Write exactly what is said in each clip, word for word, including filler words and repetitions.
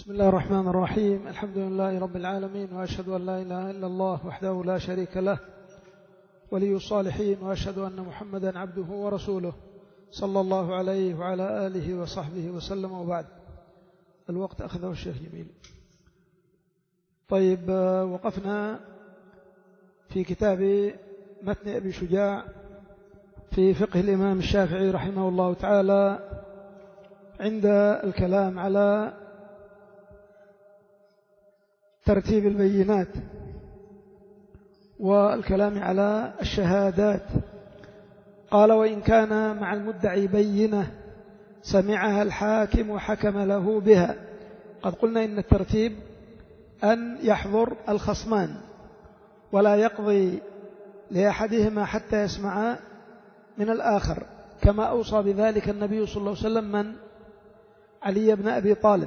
بسم الله الرحمن الرحيم. الحمد لله رب العالمين، وأشهد أن لا إله إلا الله وحده لا شريك له ولي الصالحين، وأشهد أن محمدا عبده ورسوله صلى الله عليه وعلى آله وصحبه وسلم. وبعد، الوقت أخذه الشيخ جميل. طيب، وقفنا في كتاب متن أبي شجاع في فقه الإمام الشافعي رحمه الله تعالى عند الكلام على ترتيب البينات والكلام على الشهادات. قال: وإن كان مع المدعي بينة سمعها الحاكم وحكم له بها. قد قلنا إن الترتيب أن يحضر الخصمان ولا يقضي لأحدهما حتى يسمع من الآخر، كما أوصى بذلك النبي صلى الله عليه وسلم من علي بن أبي طالب: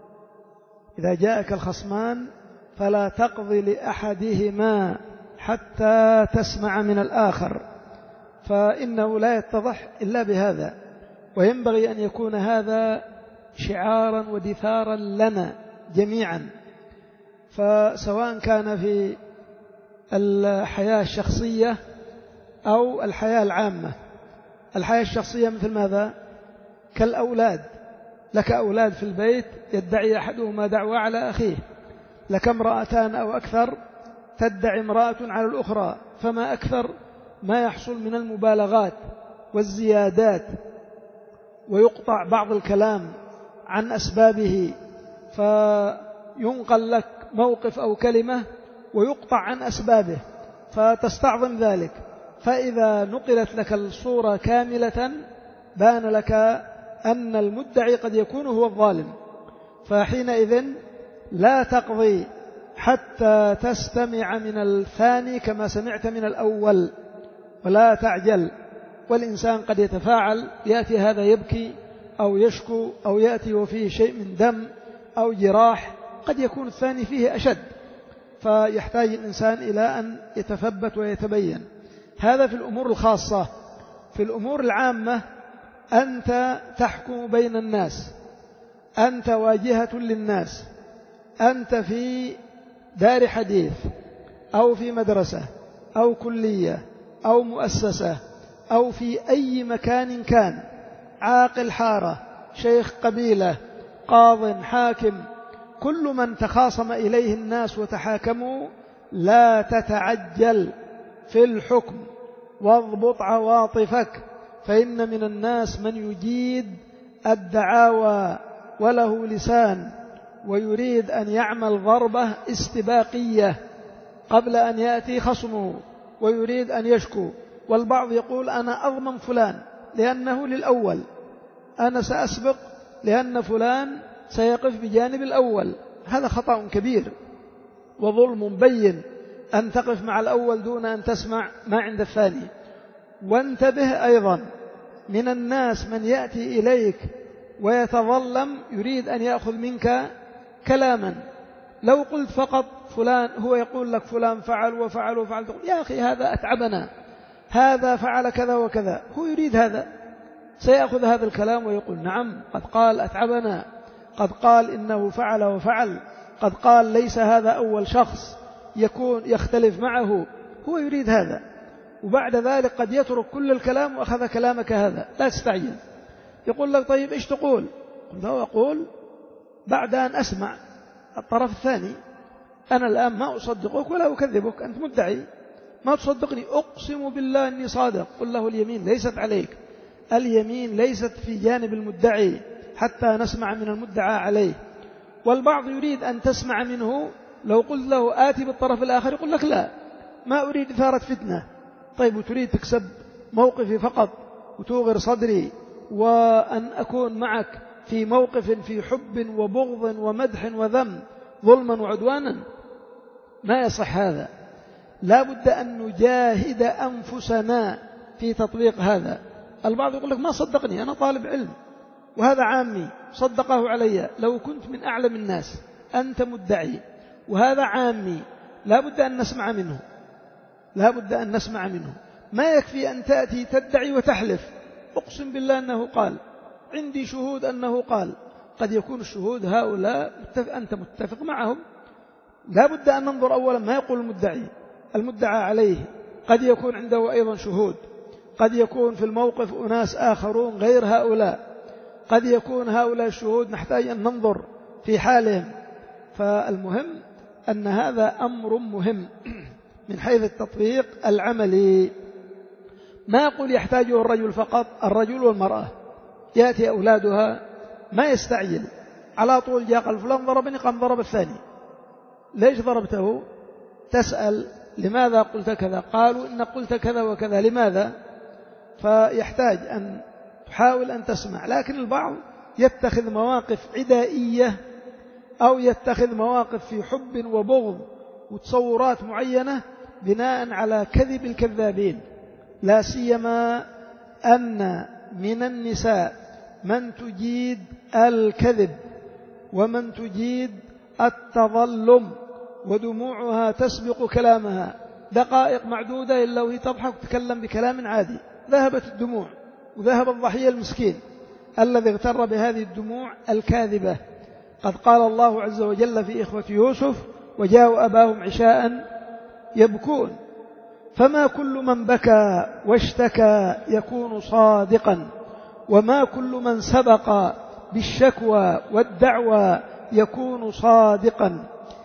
إذا جاءك الخصمان فلا تقضي لأحدهما حتى تسمع من الآخر، فإنه لا يتضح إلا بهذا. وينبغي أن يكون هذا شعارا ودثارا لنا جميعا، فسواء كان في الحياة الشخصية أو الحياة العامة. الحياة الشخصية مثل ماذا؟ كالأولاد، لك أولاد في البيت يدعي أحدهما دعوى على أخيه، لك امرأتان أو أكثر تدعي امرأة على الأخرى، فما أكثر ما يحصل من المبالغات والزيادات، ويقطع بعض الكلام عن أسبابه، فينقل لك موقف أو كلمة ويقطع عن أسبابه فتستعظم ذلك. فإذا نقلت لك الصورة كاملة بان لك أن المدعي قد يكون هو الظالم، فحينئذ لا تقضي حتى تستمع من الثاني كما سمعت من الأول، ولا تعجل. والإنسان قد يتفاعل، يأتي هذا يبكي أو يشكو أو يأتي وفيه شيء من دم أو جراح، قد يكون الثاني فيه أشد، فيحتاج الإنسان إلى أن يتثبت ويتبين. هذا في الأمور الخاصة. في الأمور العامة أنت تحكم بين الناس، أنت واجهة للناس، أنت في دار حديث أو في مدرسة أو كلية أو مؤسسة أو في أي مكان كان، عاقل حارة، شيخ قبيلة، قاض، حاكم، كل من تخاصم إليه الناس وتحاكموا، لا تتعجل في الحكم واضبط عواطفك، فإن من الناس من يجيد الدعاوى وله لسان ويريد أن يعمل ضربة استباقية قبل أن يأتي خصمه ويريد أن يشكو. والبعض يقول: أنا أضمن فلان لأنه للأول، أنا سأسبق لأن فلان سيقف بجانب الأول. هذا خطأ كبير وظلم بين أن تقف مع الأول دون أن تسمع ما عند الثاني. وانتبه أيضا، من الناس من يأتي إليك ويتظلم، يريد أن يأخذ منك كلاما. لو قلت فقط فلان، هو يقول لك فلان فعل وفعل وفعل، تقول: يا أخي هذا أتعبنا، هذا فعل كذا وكذا. هو يريد هذا، سيأخذ هذا الكلام ويقول: نعم، قد قال أتعبنا، قد قال إنه فعل وفعل، قد قال ليس هذا أول شخص يكون يختلف معه. هو يريد هذا، وبعد ذلك قد يترك كل الكلام وأخذ كلامك هذا. لا تستعجل. يقول لك: طيب إيش تقول؟ قل له: أقول بعد أن أسمع الطرف الثاني. أنا الآن ما أصدقك ولا أكذبك، أنت مدعي، ما تصدقني، أقسم بالله أني صادق. قل له: اليمين ليست عليك، اليمين ليست في جانب المدعي حتى نسمع من المدعى عليه. والبعض يريد أن تسمع منه، لو قلت له آتي بالطرف الآخر يقول لك: لا، ما أريد إثارة فتنة. طيب، وتريد تكسب موقفي فقط وتوغر صدري، وأن أكون معك في موقف في حب وبغض ومدح وذم ظلما وعدوانا؟ ما يصح هذا. لا بد أن نجاهد أنفسنا في تطبيق هذا. البعض يقول لك: ما صدقني، أنا طالب علم وهذا عامي صدقه علي. لو كنت من أعلم الناس، أنت مدعي وهذا عامي، لا بد أن نسمع منه، لا بد أن نسمع منه. ما يكفي أن تأتي تدعي وتحلف: أقسم بالله أنه قال، عندي شهود أنه قال، قد يكون الشهود هؤلاء أنت متفق معهم، لا بد أن ننظر أولا ما يقول المدعي المدعى عليه، قد يكون عنده أيضا شهود، قد يكون في الموقف أناس آخرون غير هؤلاء، قد يكون هؤلاء الشهود نحتاج أن ننظر في حالهم. فالمهم أن هذا أمر مهم من حيث التطبيق العملي. ما يقول يحتاجه الرجل فقط، الرجل والمرأة، يأتي أولادها ما يستعجل على طول، جاء قال فلان ضربني، قام ضرب الثاني، ليش ضربته؟ تسأل لماذا قلت كذا؟ قالوا إن قلت كذا وكذا، لماذا؟ فيحتاج أن تحاول أن تسمع. لكن البعض يتخذ مواقف عدائية أو يتخذ مواقف في حب وبغض وتصورات معينة بناء على كذب الكذابين، لا سيما أن من النساء من تجيد الكذب ومن تجيد التظلم، ودموعها تسبق كلامها، دقائق معدودة إلا وهي تضحك وتتكلم بكلام عادي، ذهبت الدموع وذهب الضحية المسكين الذي اغتر بهذه الدموع الكاذبة. قد قال الله عز وجل في إخوة يوسف: وجاءوا أباهم عشاء يبكون. فما كل من بكى واشتكى يكون صادقا، وما كل من سبق بالشكوى والدعوى يكون صادقا.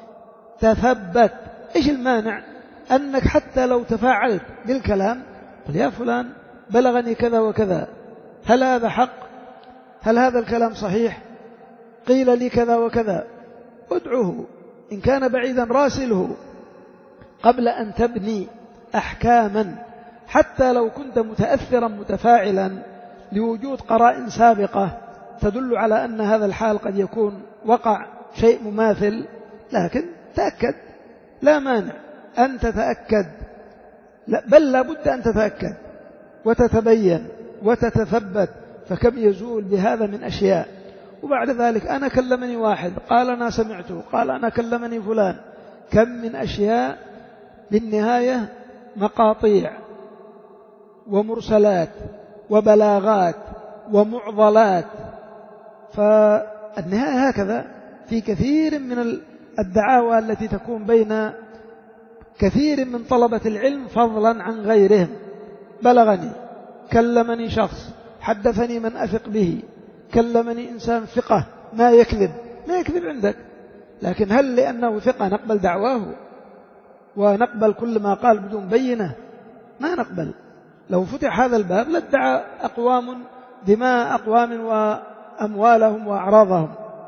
تثبت. إيش المانع أنك حتى لو تفاعلت بالكلام قل يا فلان بلغني كذا وكذا، هل هذا حق؟ هل هذا الكلام صحيح؟ قيل لي كذا وكذا. ادعوه، إن كان بعيدا راسله قبل أن تبني أحكاما، حتى لو كنت متأثرا متفاعلا لوجود قرائن سابقة تدل على أن هذا الحال قد يكون وقع شيء مماثل، لكن تأكد، لا مانع أن تتأكد، لا بل لا بد أن تتأكد وتتبين وتتثبت، فكم يزول بهذا من أشياء. وبعد ذلك أنا كلمني واحد قال أنا سمعته، قال أنا كلمني فلان، كم من أشياء بالنهاية مقاطيع ومرسلات وبلاغات ومعضلات. فالنهاية هكذا في كثير من الدعاوى التي تكون بين كثير من طلبة العلم فضلا عن غيرهم. بلغني، كلمني شخص، حدثني من أثق به، كلمني إنسان ثقة ما يكذب، ما يكذب عندك، لكن هل لأنه ثقة نقبل دعواه ونقبل كل ما قال بدون بينة؟ ما نقبل. لو فتح هذا الباب لادعى أقوام دماء أقوام وأموالهم وأعراضهم.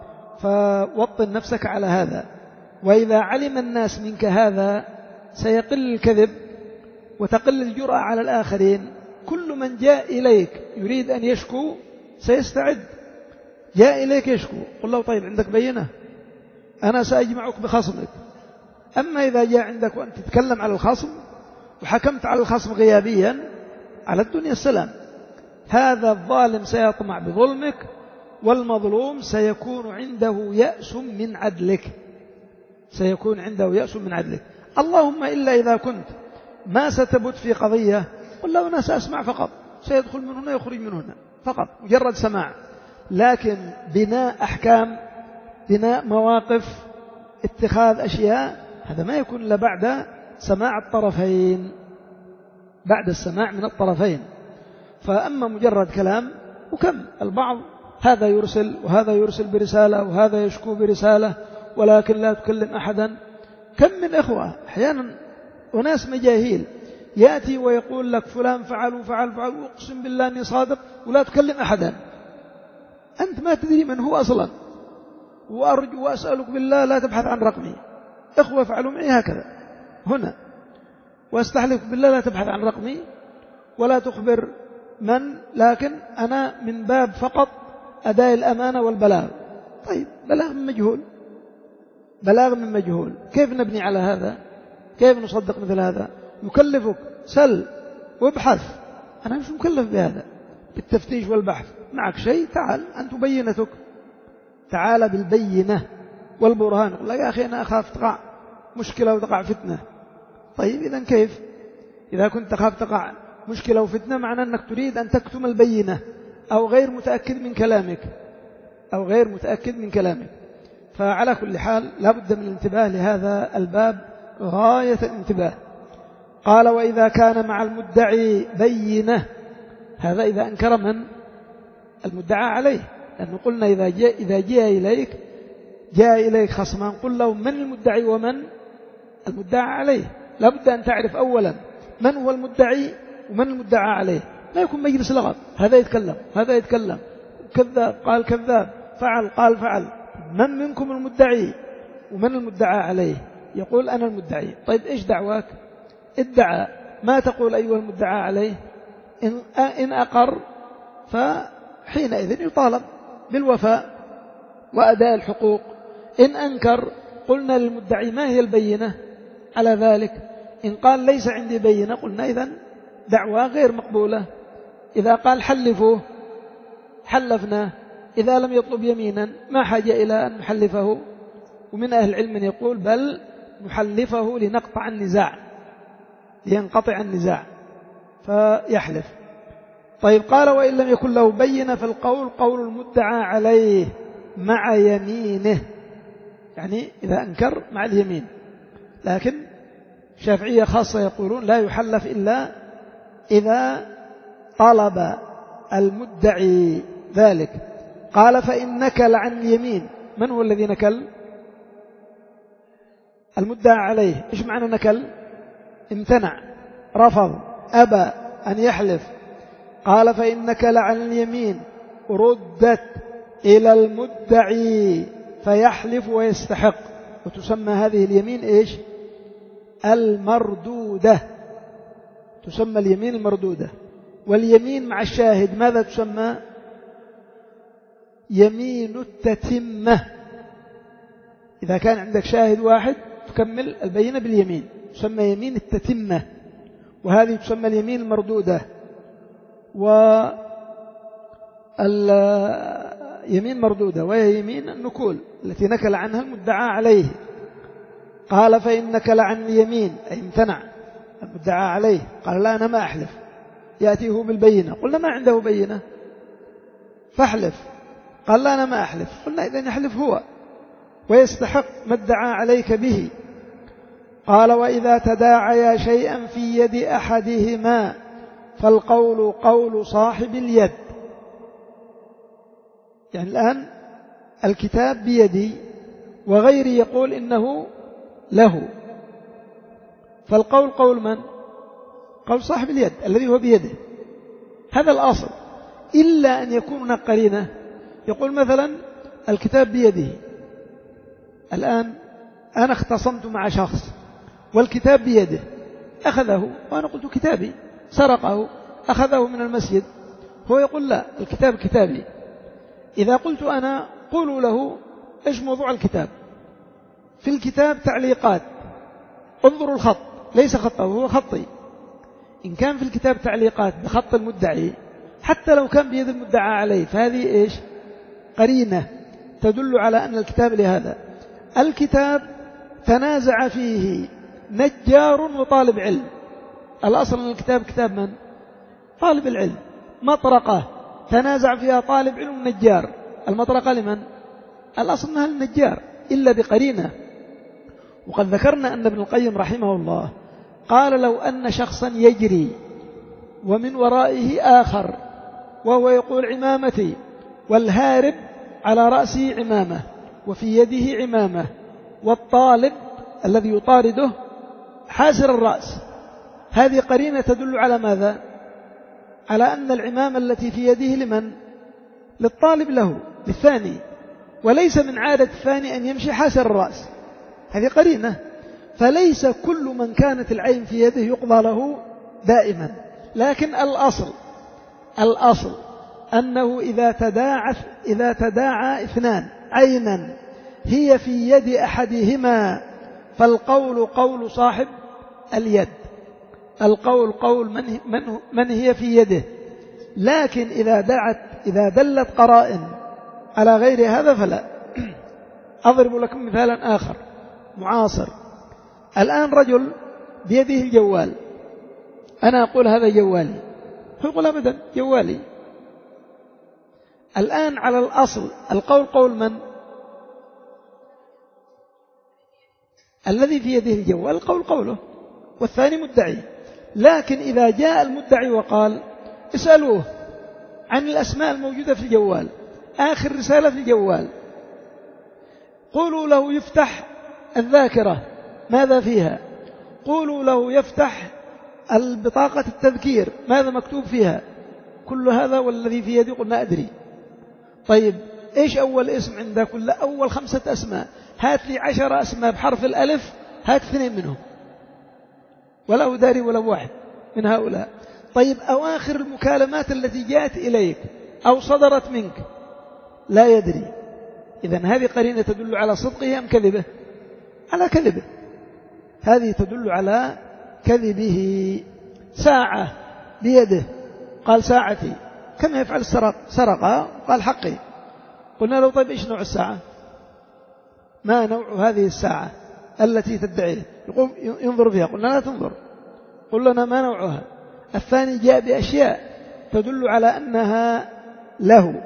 فوطن نفسك على هذا، وإذا علم الناس منك هذا سيقل الكذب وتقل الجرأة على الآخرين. كل من جاء إليك يريد أن يشكو سيستعد، جاء إليك يشكو، قل له طيب عندك بينة، أنا سأجمعك بخصمك. أما إذا جاء عندك وأنت تتكلم على الخصم وحكمت على الخصم غيابيا، على الدنيا السلام. هذا الظالم سيطمع بظلمك، والمظلوم سيكون عنده يأس من عدلك، سيكون عنده يأس من عدلك. اللهم إلا إذا كنت ما ستبت في قضية قل له أنا سأسمع فقط، سيدخل من هنا يخرج من هنا فقط، مجرد سماع. لكن بناء أحكام، بناء مواقف، اتخاذ أشياء، هذا ما يكون إلا بعد سماع الطرفين، بعد السماع من الطرفين. فأما مجرد كلام، وكم البعض هذا يرسل وهذا يرسل برسالة وهذا يشكو برسالة ولكن لا تكلم أحدا. كم من إخوة أحيانا وناس مجاهيل يأتي ويقول لك فلان فعل وفعل فعل، وأقسم بالله أني صادق ولا تكلم أحدا. أنت ما تدري من هو أصلا، وأرجو وأسألك بالله لا تبحث عن رقمي. إخوة فعلوا معي هكذا هنا، وأستحلف بالله لا تبحث عن رقمي ولا تخبر من، لكن أنا من باب فقط أداء الأمانة والبلاغ. طيب بلاغ من مجهول، بلاغ من مجهول، كيف نبني على هذا؟ كيف نصدق مثل هذا؟ يكلفك سل وابحث، أنا مش مكلف بهذا، بالتفتيش والبحث. معك شيء تعال أنت بينتك، تعال بالبينة والبرهان. يقول لك يا أخي أنا أخاف تقع مشكلة وتقع فتنة. طيب إذن كيف؟ إذا كنت تخاف تقع مشكلة وفتنة، معنى أنك تريد أن تكتم البينة أو غير متأكد من كلامك أو غير متأكد من كلامك. فعلى كل حال لا بد من الانتباه لهذا الباب غاية الانتباه. قال وإذا كان مع المدعي بينة، هذا إذا أنكر من المدعى عليه، لأنه قلنا إذا جاء, إذا جاء إليك جاء إليك خصمان قل له من المدعي ومن المدعى عليه. لا بد أن تعرف أولا من هو المدعي ومن المدعى عليه، لا يكون مجلس لغط، هذا يتكلم هذا يتكلم، كذاب قال كذاب، فعل قال فعل، من منكم المدعي ومن المدعى عليه؟ يقول أنا المدعي. طيب إيش دعواك؟ ادعى، ما تقول أيها المدعى عليه؟ إن, إن أقر فحينئذ يطالب بالوفاء وأداء الحقوق. إن أنكر قلنا للمدعي ما هي البينة على ذلك؟ إن قال ليس عندي بينة قلنا إذن دعوة غير مقبولة. إذا قال حلفوه حلفنا، إذا لم يطلب يمينا ما حاجة إلى أن نحلفه. ومن أهل العلم من يقول بل نحلفه لنقطع النزاع، لينقطع النزاع فيحلف. طيب قال وإن لم يكن له بينة فالقول قول المدعى عليه مع يمينه، يعني إذا أنكر مع اليمين. لكن شافعية خاصة يقولون لا يحلف إلا إذا طلب المدعي ذلك. قال فإن نكل عن اليمين، من هو الذي نكل؟ المدعى عليه. إيش معنى نكل؟ امتنع، رفض، أبى أن يحلف. قال فإن نكل عن اليمين ردت إلى المدعي فيحلف ويستحق. وتسمى هذه اليمين إيش؟ المردودة، تسمى اليمين المردودة. واليمين مع الشاهد ماذا تسمى؟ يمين التتمة. إذا كان عندك شاهد واحد تكمل البينة باليمين، تسمى يمين التتمة، وهذه تسمى اليمين المردودة. واليمين مردودة وهي يمين النكول التي نكل عنها المدعى عليه. قال فإن نكل عن اليمين أي امتنع المدعى عليه، قال لا أنا ما أحلف، يأتيه بالبينة، قلنا ما عنده بينة فاحلف، قال لا أنا ما أحلف، قلنا إذن يحلف هو ويستحق ما ادعى عليك به. قال وإذا تداعيا شيئا في يد أحدهما فالقول قول صاحب اليد. يعني الآن الكتاب بيدي وغيري يقول إنه له، فالقول قول من؟ قول صاحب اليد الذي هو بيده، هذا الأصل. إلا أن يكون هناك قرينة، يقول مثلا الكتاب بيده، الآن أنا اختصمت مع شخص والكتاب بيده، أخذه وأنا قلت كتابي، سرقه أخذه من المسجد، هو يقول لا الكتاب كتابي. إذا قلت أنا قولوا له إيش موضوع الكتاب؟ في الكتاب تعليقات، انظروا الخط ليس خطه هو خطي. إن كان في الكتاب تعليقات بخط المدعي حتى لو كان بيد المدعى عليه فهذه إيش؟ قرينة تدل على أن الكتاب لهذا. الكتاب تنازع فيه نجار وطالب علم، الأصل أن الكتاب كتاب من؟ طالب العلم. مطرقة تنازع فيها طالب علم ونجار، المطرقة لمن؟ الأصل أنها النجار إلا بقرينة. وقد ذكرنا أن ابن القيم رحمه الله قال لو أن شخصا يجري ومن ورائه آخر وهو يقول عمامتي، والهارب على رأسه عمامة وفي يده عمامة، والطالب الذي يطارده حاسر الرأس، هذه قرينة تدل على ماذا؟ على أن العمامة التي في يده لمن؟ للطالب له، للثاني، وليس من عادة الثاني أن يمشي حاسر الرأس، هذه قرينة. فليس كل من كانت العين في يده يقضى له دائما، لكن الأصل الأصل أنه إذا تداعى إذا تداعى اثنان عينا هي في يد أحدهما فالقول قول صاحب اليد، القول قول من من من هي في يده. لكن إذا دعت إذا دلت قرائن على غير هذا فلا. أضرب لكم مثالا آخر معاصر. الآن رجل بيده الجوال، أنا أقول هذا جوالي، هو يقول أبدا جوالي. الآن على الأصل القول قول من؟ الذي في يده الجوال القول قوله والثاني مدعي. لكن إذا جاء المدعي وقال اسألوه عن الأسماء الموجودة في الجوال، آخر رسالة في الجوال، قولوا له يفتح الذاكرة ماذا فيها، قولوا له يفتح البطاقة التذكير ماذا مكتوب فيها، كل هذا والذي في يدي قلنا أدري. طيب إيش أول اسم عندك؟ كل أول خمسة أسماء، هات لي عشر أسماء بحرف الألف، هات اثنين منهم، ولا هو داري ولا واحد من هؤلاء. طيب أواخر المكالمات التي جاءت إليك أو صدرت منك لا يدري. إذن هذه قرينة تدل على صدقه أم كذبه؟ على كذبه، هذه تدل على كذبه. ساعة بيده قال ساعتي، كما يفعل السرق، سرقها قال حقي. قلنا له طيب إيش نوع الساعة؟ ما نوع هذه الساعة التي تدعيه؟ يقوم ينظر فيها، قلنا لا تنظر، قل لنا ما نوعها. الثاني جاء بأشياء تدل على أنها له.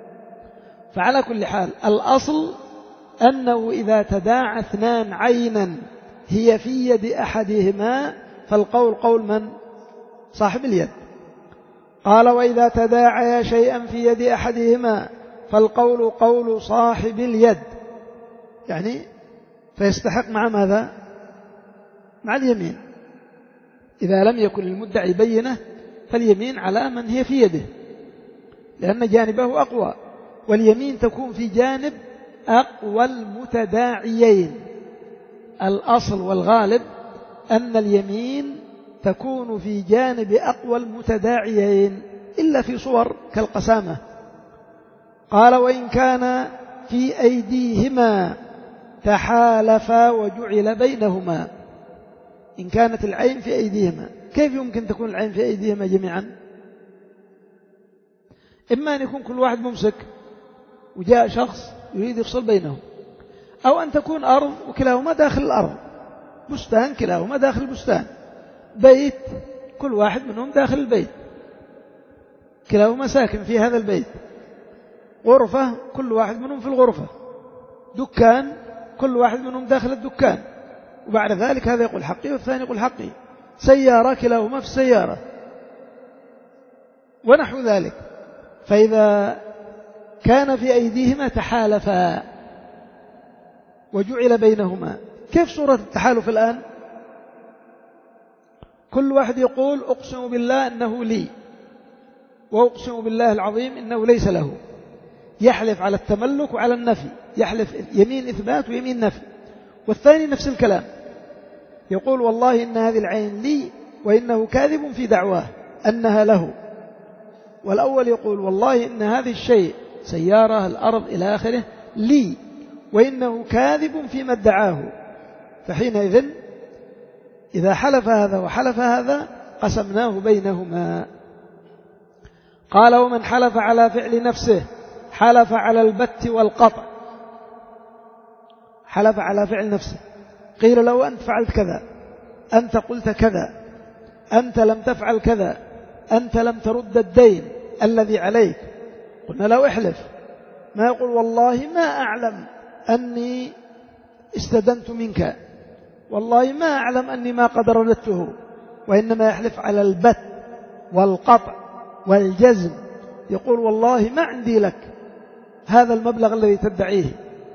فعلى كل حال الأصل أنه إذا تداعى اثنان عينا هي في يد أحدهما فالقول قول من؟ صاحب اليد. قال وإذا تداعى شيئا في يد أحدهما فالقول قول صاحب اليد، يعني فيستحق مع ماذا؟ مع اليمين. إذا لم يكن المدعي بينة فاليمين على من هي في يده، لأن جانبه أقوى، واليمين تكون في جانب أقوى المتداعيين. الأصل والغالب أن اليمين تكون في جانب أقوى المتداعيين إلا في صور كالقسامة. قال وإن كان في أيديهما تحالفا وجعل بينهما. إن كانت العين في أيديهما، كيف يمكن تكون العين في أيديهما جميعا؟ إما أن يكون كل واحد ممسك وجاء شخص يريد يفصل بينهم، أو أن تكون أرض وكلاهما داخل الأرض، بستان كلاهما داخل البستان، بيت كل واحد منهم داخل البيت، كلاهما ساكن في هذا البيت، غرفة كل واحد منهم في الغرفة، دكان كل واحد منهم داخل الدكان، وبعد ذلك هذا يقول حقي والثاني يقول حقي، سيارة كلاهما في السيارة ونحو ذلك. فإذا كان في أيديهما تحالفا وجعل بينهما، كيف صورة التحالف الآن؟ كل واحد يقول أقسم بالله أنه لي، وأقسم بالله العظيم إنه ليس له، يحلف على التملك وعلى النفي، يحلف يمين إثبات ويمين نفي. والثاني نفس الكلام، يقول والله إن هذه العين لي وإنه كاذب في دعواه أنها له. والأول يقول والله إن هذه الشيء سيارة الأرض إلى آخره لي وإنه كاذب فيما ادعاه. فحينئذ إذا حلف هذا وحلف هذا قسمناه بينهما. قال ومن حلف على فعل نفسه حلف على البت والقطع. حلف على فعل نفسه، قيل له أنت فعلت كذا، أنت قلت كذا، أنت لم تفعل كذا، أنت لم ترد الدين الذي عليك، قلنا له احلف. ما يقول والله ما أعلم أني استدنت منك، والله ما أعلم أني ما قد رددته، وإنما يحلف على البت والقطع والجزم، يقول والله ما عندي لك هذا المبلغ الذي تدعيه،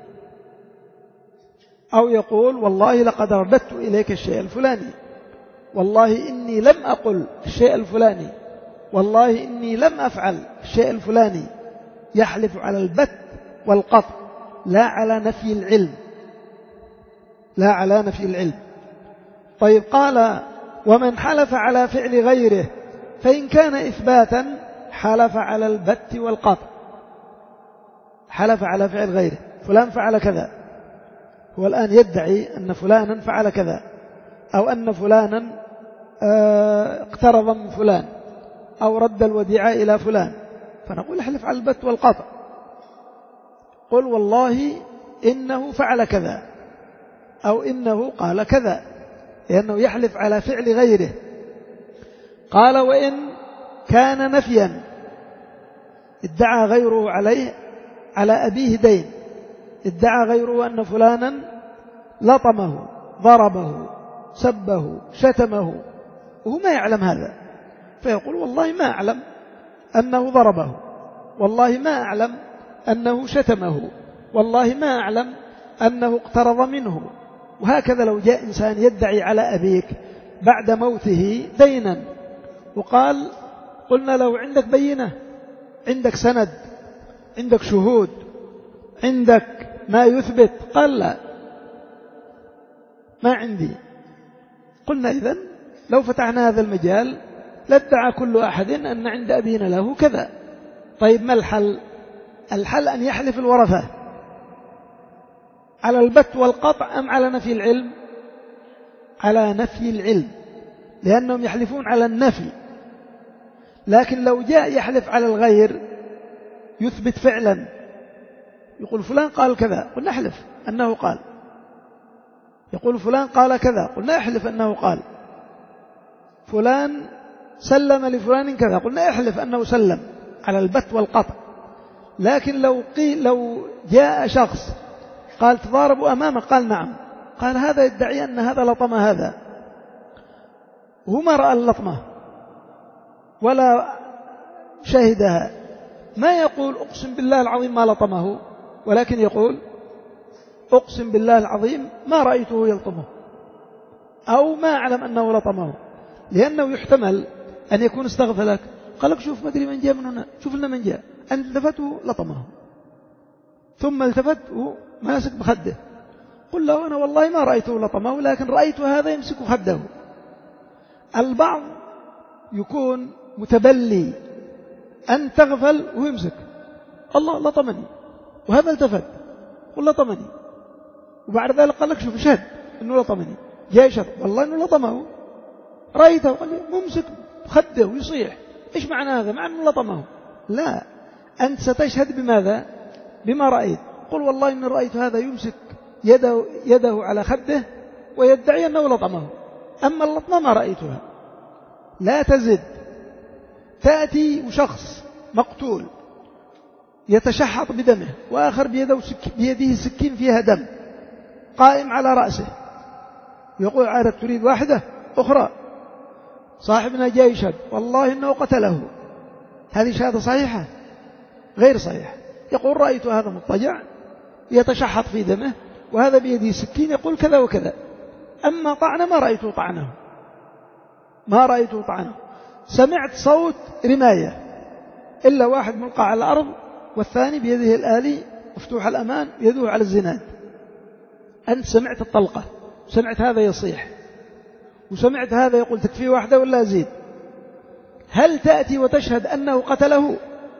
أو يقول والله لقد رددت إليك الشيء الفلاني، والله إني لم أقل الشيء الفلاني، والله إني لم أفعل الشيء الفلاني. يحلف على البت والقطع لا على نفي العلم، لا على نفي العلم. طيب قال ومن حلف على فعل غيره فإن كان إثباتا حلف على البت والقطع. حلف على فعل غيره، فلان فعل كذا، هو الآن يدعي أن فلانا فعل كذا، أو أن فلانا اقترض من فلان، أو رد الوديعة إلى فلان، فنقول احلف على البت والقطع، قل والله إنه فعل كذا أو إنه قال كذا، لأنه يحلف على فعل غيره. قال وإن كان نفيا، ادعى غيره عليه على أبيه دين، ادعى غيره أن فلانا لطمه ضربه سبه شتمه وهو ما يعلم هذا، فيقول والله ما أعلم أنه ضربه، والله ما أعلم أنه شتمه، والله ما أعلم أنه اقترض منه. وهكذا لو جاء إنسان يدعي على أبيك بعد موته دينا وقال قلنا له عندك بينة، عندك سند، عندك شهود، عندك ما يثبت، قال لا ما عندي. قلنا إذن لو فتحنا هذا المجال لادعى كل أحد أن عند أبينا له كذا. طيب ما الحل؟ الحل أن يحلف الورثة على البت والقطع أم على نفي العلم؟ على نفي العلم، لأنهم يحلفون على النفي. لكن لو جاء يحلف على الغير يثبت فعلا، يقول فلان قال كذا، قلنا احلف أنه قال. يقول فلان قال كذا، قلنا احلف أنه قال. فلان سلم لفلان كذا، قلنا احلف أنه سلم، على البت والقطع. لكن لو قيل لو جاء شخص قال تضاربوا أمامه، قال نعم، قال هذا يدعي أن هذا لطم هذا، وهو ما رأى اللطمة ولا شهدها، ما يقول أقسم بالله العظيم ما لطمه، ولكن يقول أقسم بالله العظيم ما رأيته يلطمه، أو ما أعلم أنه لطمه، لأنه يحتمل أن يكون استغفر لك، قال لك شوف ما أدري من جاء من هنا، شوف لنا من جاء، أن التفته لطمه، ثم التفته ماسك بخده، قل له أنا والله ما رأيته لطمه، لكن رأيت هذا يمسك خده. البعض يكون متبلي أن تغفل ويمسك، الله لطمني، وهذا التفت قل لطمني، وبعد ذلك قال لك شوف شهد أنه لطمني، جاء شهد والله أنه لطمه، رأيته قال لي ممسك خده ويصيح، إيش معنى هذا؟ مع أنه لطمه. لا، أنت ستشهد بماذا؟ بما رأيت، قل والله إن رأيت هذا يمسك يده, يده على خده ويدعي أنه لطمه، أما اللطمة ما رأيتها. لا تزد. تأتي وشخص مقتول يتشحط بدمه وآخر بيده, سك بيده سكين فيها دم قائم على رأسه، يقول عادة تريد واحدة أخرى، صاحبنا جاي يشهد والله إنه قتله، هذه شهادة صحيحة؟ غير صحيحة. يقول رأيت هذا مضطجع يتشحط في دمه وهذا بيده سكين يقول كذا وكذا، أما طعنه ما رأيته طعنه، ما رأيته طعنه. سمعت صوت رماية إلا واحد ملقى على الأرض والثاني بيده الآلي مفتوح الأمان يده على الزناد، أنت سمعت الطلقة، سمعت هذا يصيح وسمعت هذا يقول تكفي واحدة ولا أزيد، هل تأتي وتشهد أنه قتله؟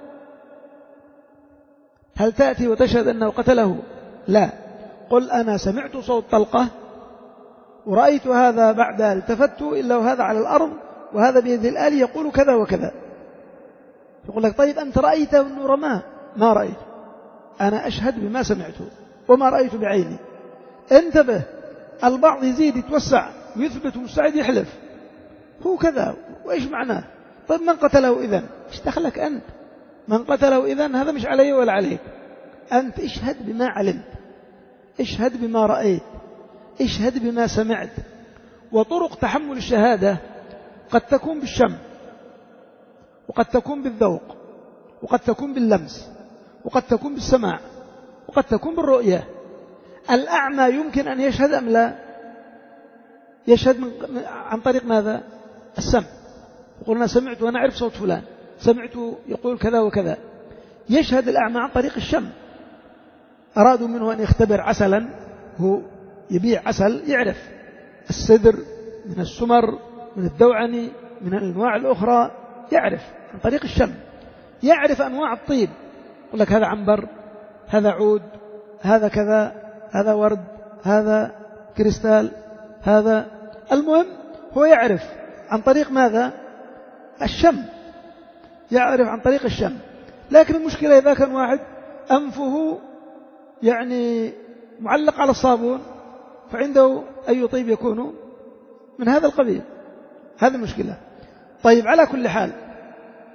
هل تأتي وتشهد أنه قتله؟ لا. قل أنا سمعت صوت طلقة ورأيت هذا بعد التفت إلا وهذا على الأرض وهذا بيد الآلي يقول كذا وكذا. يقول لك طيب أنت رأيته أنه رماه؟ ما رأيت، أنا أشهد بما سمعته وما رأيت بعيني. انتبه، البعض يزيد يتوسع ويثبت مستعد يحلف هو كذا، وإيش معناه؟ طيب من قتله إذن؟ إيش دخلك أنت؟ من قتله إذن هذا مش علي ولا عليك، أنت اشهد بما علمت، اشهد بما رأيت، اشهد بما سمعت. وطرق تحمل الشهادة قد تكون بالشم، وقد تكون بالذوق، وقد تكون باللمس، وقد تكون بالسماع، وقد تكون بالرؤية. الأعمى يمكن أن يشهد أم لا؟ يشهد من عن طريق ماذا؟ السمع. يقولنا سمعت وأنا أعرف صوت فلان، سمعت يقول كذا وكذا. يشهد الأعمى عن طريق الشم. أرادوا منه أن يختبر عسلا، هو يبيع عسل، يعرف السدر من السمر من الدوعني من الأنواع الأخرى، يعرف عن طريق الشم، يعرف أنواع الطيب، يقول لك هذا عنبر، هذا عود، هذا كذا، هذا ورد، هذا كريستال، هذا. المهم هو يعرف عن طريق ماذا؟ الشم، يعرف عن طريق الشم. لكن المشكلة إذا كان واحد أنفه يعني معلق على الصابون فعنده أي طيب يكون من هذا القبيل، هذه المشكلة. طيب على كل حال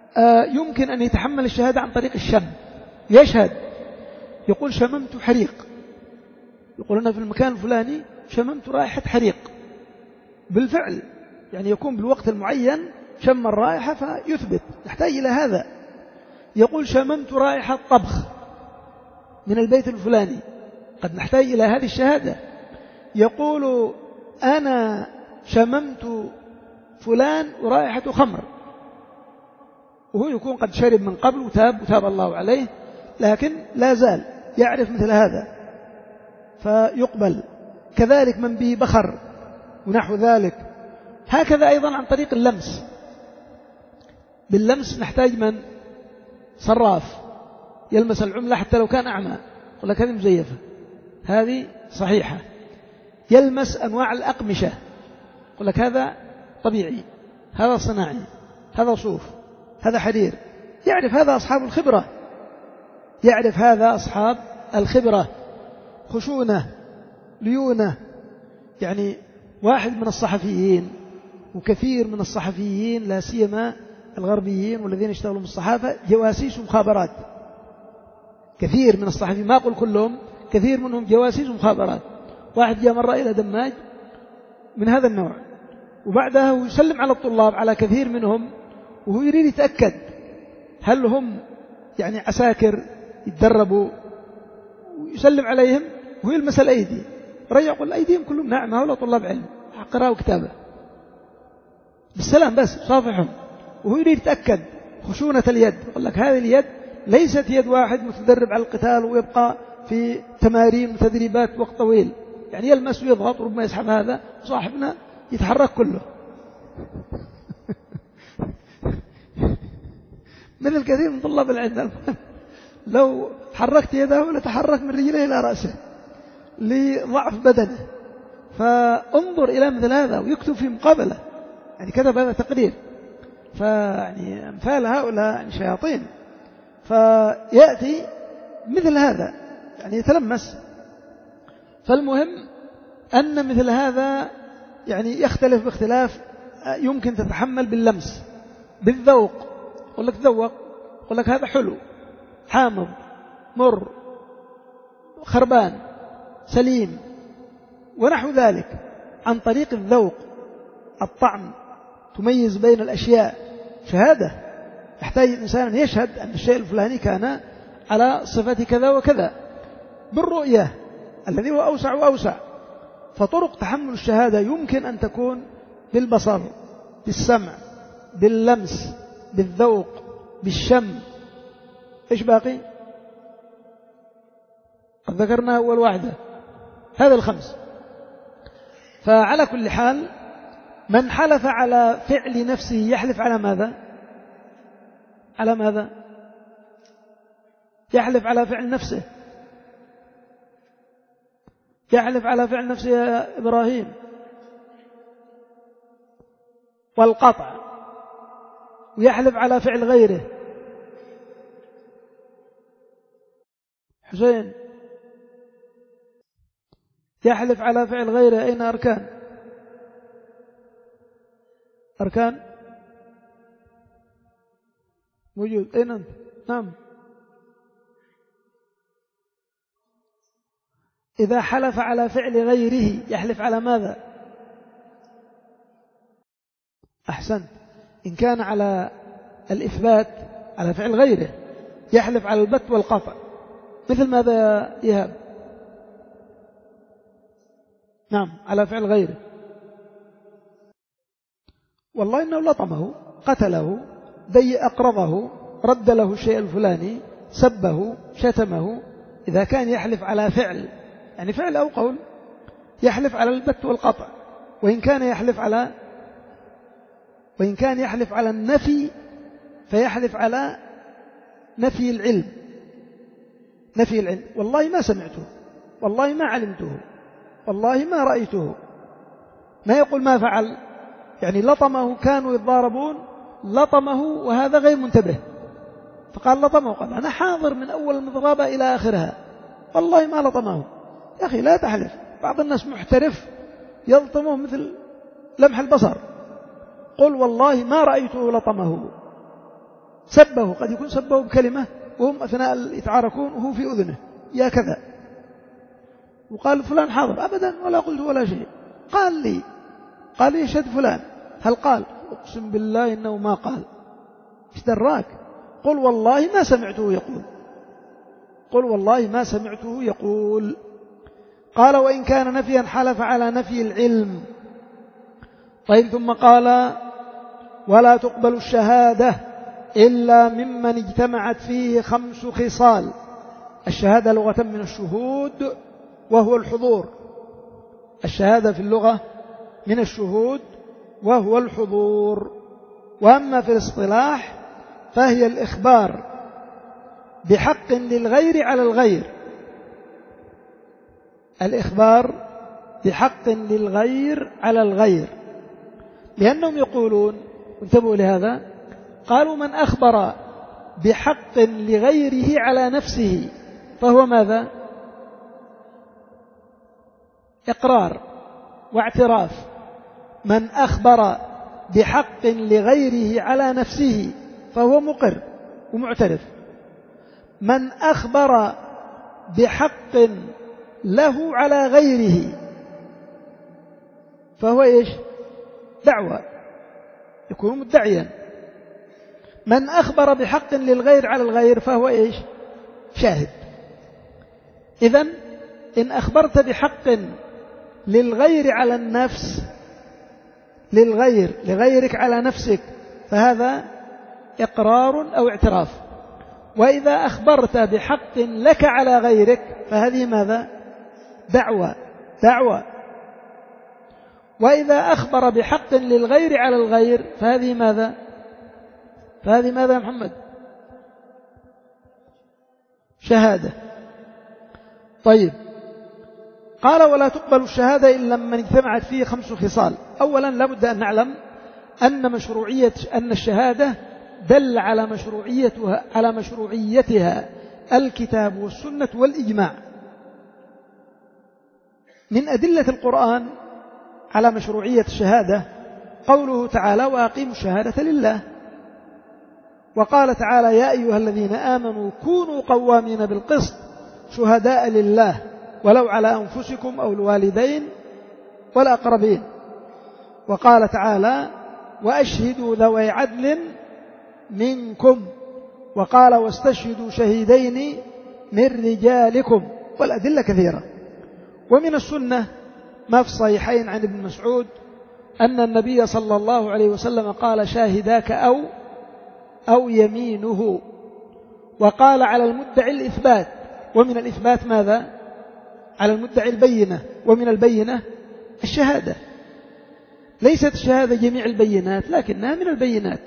يمكن أن يتحمل الشهادة عن طريق الشم، يشهد يقول شممت حريق، يقول أنا في المكان الفلاني شممت رائحة حريق، بالفعل يعني يكون بالوقت المعين شم الرائحة فيثبت، نحتاج إلى هذا. يقول شممت رائحة طبخ من البيت الفلاني، قد نحتاج إلى هذه الشهادة. يقول أنا شممت فلان ورائحة خمر، وهو يكون قد شرب من قبل وتاب وتاب الله عليه، لكن لا زال يعرف مثل هذا فيقبل. كذلك من به بخر ونحو ذلك. هكذا أيضا عن طريق اللمس، باللمس نحتاج من صراف يلمس العملة حتى لو كان أعمى، يقول لك هذه مزيفة، هذه صحيحة. يلمس أنواع الأقمشة، يقول لك هذا طبيعي، هذا صناعي، هذا صوف، هذا حرير. يعرف هذا أصحاب الخبرة، يعرف هذا أصحاب الخبرة. خشونة، ليونة، يعني واحد من الصحفيين وكثير من الصحفيين لا سيما الغربيين والذين يشتغلون بالصحافة جواسيس ومخابرات، كثير من الصحفيين ما أقول كلهم، كثير منهم جواسيس ومخابرات. واحد جاء مرة إلى دماج من هذا النوع، وبعدها يسلم على الطلاب على كثير منهم وهو يريد يتأكد هل هم يعني عساكر يتدربوا، ويسلم عليهم وهو يلمس الأيدي، رجع يقول أيديهم كلهم نعم هؤلاء طلاب علم قراءة وكتابة، بالسلام بس صافحهم، وهو يريد يتأكد خشونة اليد. يقول لك هذه اليد ليست يد واحد متدرب على القتال ويبقى في تمارين وتدريبات وقت طويل، يعني يلمس ويضغط وربما يسحب هذا، صاحبنا يتحرك كله من الكثير من طلاب العلم لو حركت يده لتحرك من رجله إلى رأسه لضعف بدنه. فانظر إلى مثل هذا ويكتب في مقابلة، يعني كتب هذا تقرير، فيعني أمثال هؤلاء يعني شياطين. فيأتي مثل هذا يعني يتلمس. فالمهم أن مثل هذا يعني يختلف باختلاف، يمكن تتحمل باللمس، بالذوق، يقول لك ذوق، يقول لك هذا حلو، حامض، مر، خربان، سليم ونحو ذلك. عن طريق الذوق، الطعم، تميز بين الأشياء. شهادة يحتاج الإنسان أن يشهد أن الشيء الفلاني كان على صفة كذا وكذا. بالرؤية الذي هو أوسع وأوسع. فطرق تحمل الشهادة يمكن أن تكون بالبصر، بالسمع، باللمس، بالذوق، بالشم. إيش باقي؟ قد ذكرنا أول واحدة، هذا الخمس. فعلى كل حال من حلف على فعل نفسه يحلف على ماذا؟ على ماذا؟ يحلف على فعل نفسه، يحلف على فعل نفسه يا إبراهيم، والقطع، ويحلف على فعل غيره. حسين يحلف على فعل غيره، أين أركان؟ أركان موجود، أين أنت؟ نعم. إذا حلف على فعل غيره يحلف على ماذا؟ أحسنت. إن كان على الإثبات على فعل غيره يحلف على البت والقطع. مثل ماذا يا إيهاب؟ نعم، على فعل غيره. والله إنه لطمه، قتله، ضيق أقرضه، رد له الشيء الفلاني، سبه، شتمه. إذا كان يحلف على فعل يعني فعل أو قول يحلف على البت والقطع. وإن كان يحلف على وإن كان يحلف على النفي فيحلف على نفي العلم، نفي العلم. والله ما سمعته، والله ما علمته، والله ما رأيته. ما يقول ما فعل، يعني لطمه، كانوا يتضاربون لطمه وهذا غير منتبه، فقال لطمه، قال أنا حاضر من أول المضربة إلى آخرها، والله ما لطمه. يا أخي لا تحلف. بعض الناس محترف يلطمه مثل لمح البصر. قل والله ما رأيته لطمه، سبه، قد يكون سبه بكلمة وهم أثناء يتعاركون وهو في أذنه يا كذا، وقال فلان حاضر، أبدا ولا قلت ولا شيء، قال لي قال لي يشهد فلان، هل قال؟ أقسم بالله إنه ما قال. إيش دراك؟ قل والله ما سمعته يقول، قل والله ما سمعته يقول. قال وإن كان نفيا حلف على نفي العلم. طيب ثم قال ولا تقبل الشهادة إلا ممن اجتمعت فيه خمس خصال. الشهادة لغة من الشهود وهو الحضور، الشهادة في اللغة من الشهود وهو الحضور. وأما في الاصطلاح فهي الإخبار بحق للغير على الغير، الإخبار بحق للغير على الغير، لأنهم يقولون، انتبهوا لهذا، قالوا من أخبر بحق لغيره على نفسه فهو ماذا؟ إقرار واعتراف. من أخبر بحق لغيره على نفسه فهو مقر ومعترف. من أخبر بحق له على غيره فهو إيش؟ دعوة، يكون مدعيا. من أخبر بحق للغير على الغير فهو إيش؟ شاهد. إذن إن أخبرت بحق للغير على النفس، للغير لغيرك على نفسك، فهذا إقرار أو اعتراف. وإذا أخبرت بحق لك على غيرك فهذه ماذا؟ دعوة دعوة. وإذا أخبر بحق للغير على الغير فهذه ماذا؟ فهذه ماذا يا محمد؟ شهادة. طيب قال ولا تقبل الشهادة إلا من اجتمعت فيه خمس خصال. أولا لابد أن نعلم أن مشروعية أن الشهادة دل على مشروعيتها على مشروعيتها الكتاب والسنة والإجماع. من أدلة القرآن على مشروعية الشهادة قوله تعالى وأقيموا الشهادة لله. وقال تعالى يا أيها الذين آمنوا كونوا قوامين بالقسط شهداء لله ولو على أنفسكم أو الوالدين والأقربين. وقال تعالى وأشهدوا ذوي عدل منكم. وقال واستشهدوا شهيدين من رجالكم. والأدلة كثيرة. ومن السنة ما في الصحيحين عن ابن مسعود أن النبي صلى الله عليه وسلم قال شاهداك أو أو يمينه. وقال على المدعي الإثبات، ومن الإثبات ماذا؟ على المدعي البينة، ومن البينة الشهادة. ليست الشهادة جميع البينات لكنها من البينات.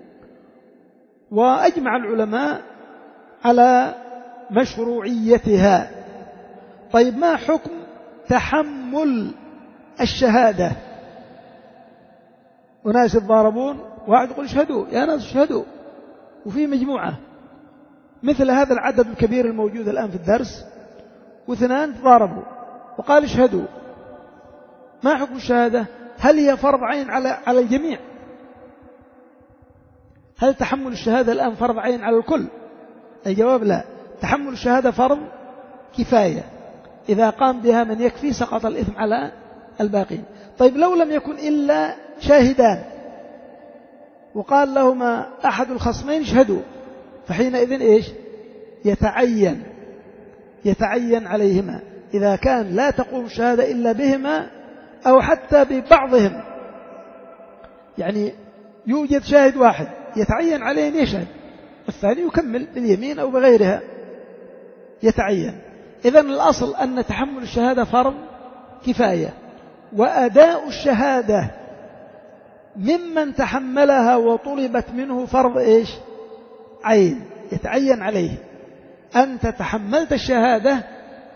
وأجمع العلماء على مشروعيتها. طيب ما حكم تحمل الشهادة؟ وناس يتضاربون، واحد يقول اشهدوا يا ناس اشهدوا، وفي مجموعة مثل هذا العدد الكبير الموجود الآن في الدرس، واثنان تضاربوا وقال اشهدوا. ما حكم الشهادة؟ هل هي فرض عين على على الجميع؟ هل تحمل الشهادة الآن فرض عين على الكل؟ الجواب لا. تحمل الشهادة فرض كفاية، إذا قام بها من يكفي سقط الإثم على الباقين. طيب لو لم يكن إلا شاهدان وقال لهما أحد الخصمين اشهدوا، فحينئذ إيش؟ يتعين يتعين عليهما إذا كان لا تقوم الشهادة إلا بهما أو حتى ببعضهم. يعني يوجد شاهد واحد يتعين عليه أن يشهد، والثاني يكمل باليمين أو بغيرها، يتعين. إذن الأصل أن تحمل الشهادة فرض كفاية، وأداء الشهادة ممن تحملها وطلبت منه فرض إيش؟ عين، يتعين عليه. أنت تحملت الشهادة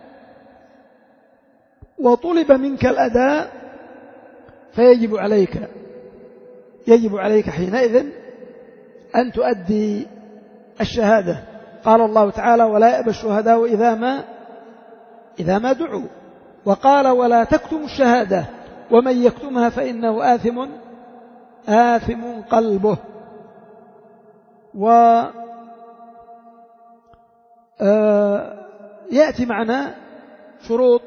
وطلب منك الأداء فيجب عليك يجب عليك حينئذ أن تؤدي الشهادة. قال الله تعالى ولا يأبى الشهداء إذا ما إذا ما دعوا. وقال ولا تكتموا الشهادة ومن يكتمها فإنه آثم آثم قلبه. ويأتي معنا شروط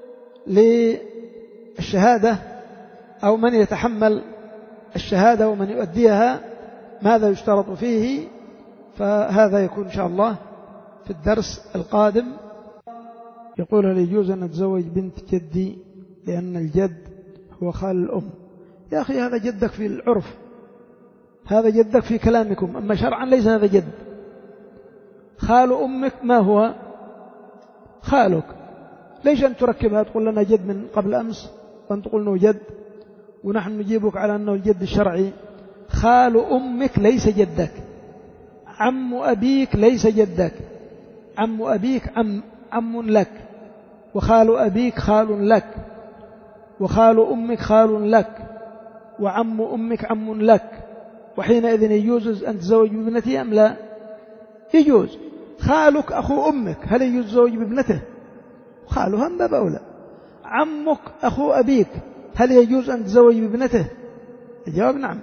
للشهادة أو من يتحمل الشهادة ومن يؤديها ماذا يشترط فيه، فهذا يكون إن شاء الله في الدرس القادم. يقول هل يجوز أن أتزوج بنت جدي لأن الجد هو خال الأم؟ يا أخي هذا جدك في العرف، هذا جدك في كلامكم، أما شرعا ليس هذا جد. خال أمك ما هو؟ خالك. ليش أن تركبها تقول لنا جد من قبل أمس وأن تقول أنه جد ونحن نجيبك على أنه الجد الشرعي؟ خال أمك ليس جدك، عم أبيك ليس جدك، عم أبيك عم, عم لك، وخال أبيك خال لك، وخال أمك خال لك، وعم أمك عم لك. وحينئذ يجوز أن تزوج بابنتي أم لا؟ يجوز. خالك أخو أمك هل يجوز تزوج بابنته؟ خالها من باب أولى. عمك أخو أبيك هل يجوز أن تزوج بابنته؟ الجواب نعم.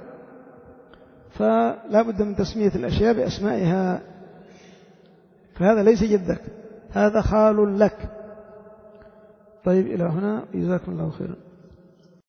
فلا بد من تسمية الأشياء بأسمائها، فهذا ليس جدك، هذا خال لك. طيب إلى هنا، جزاكم الله خيرا.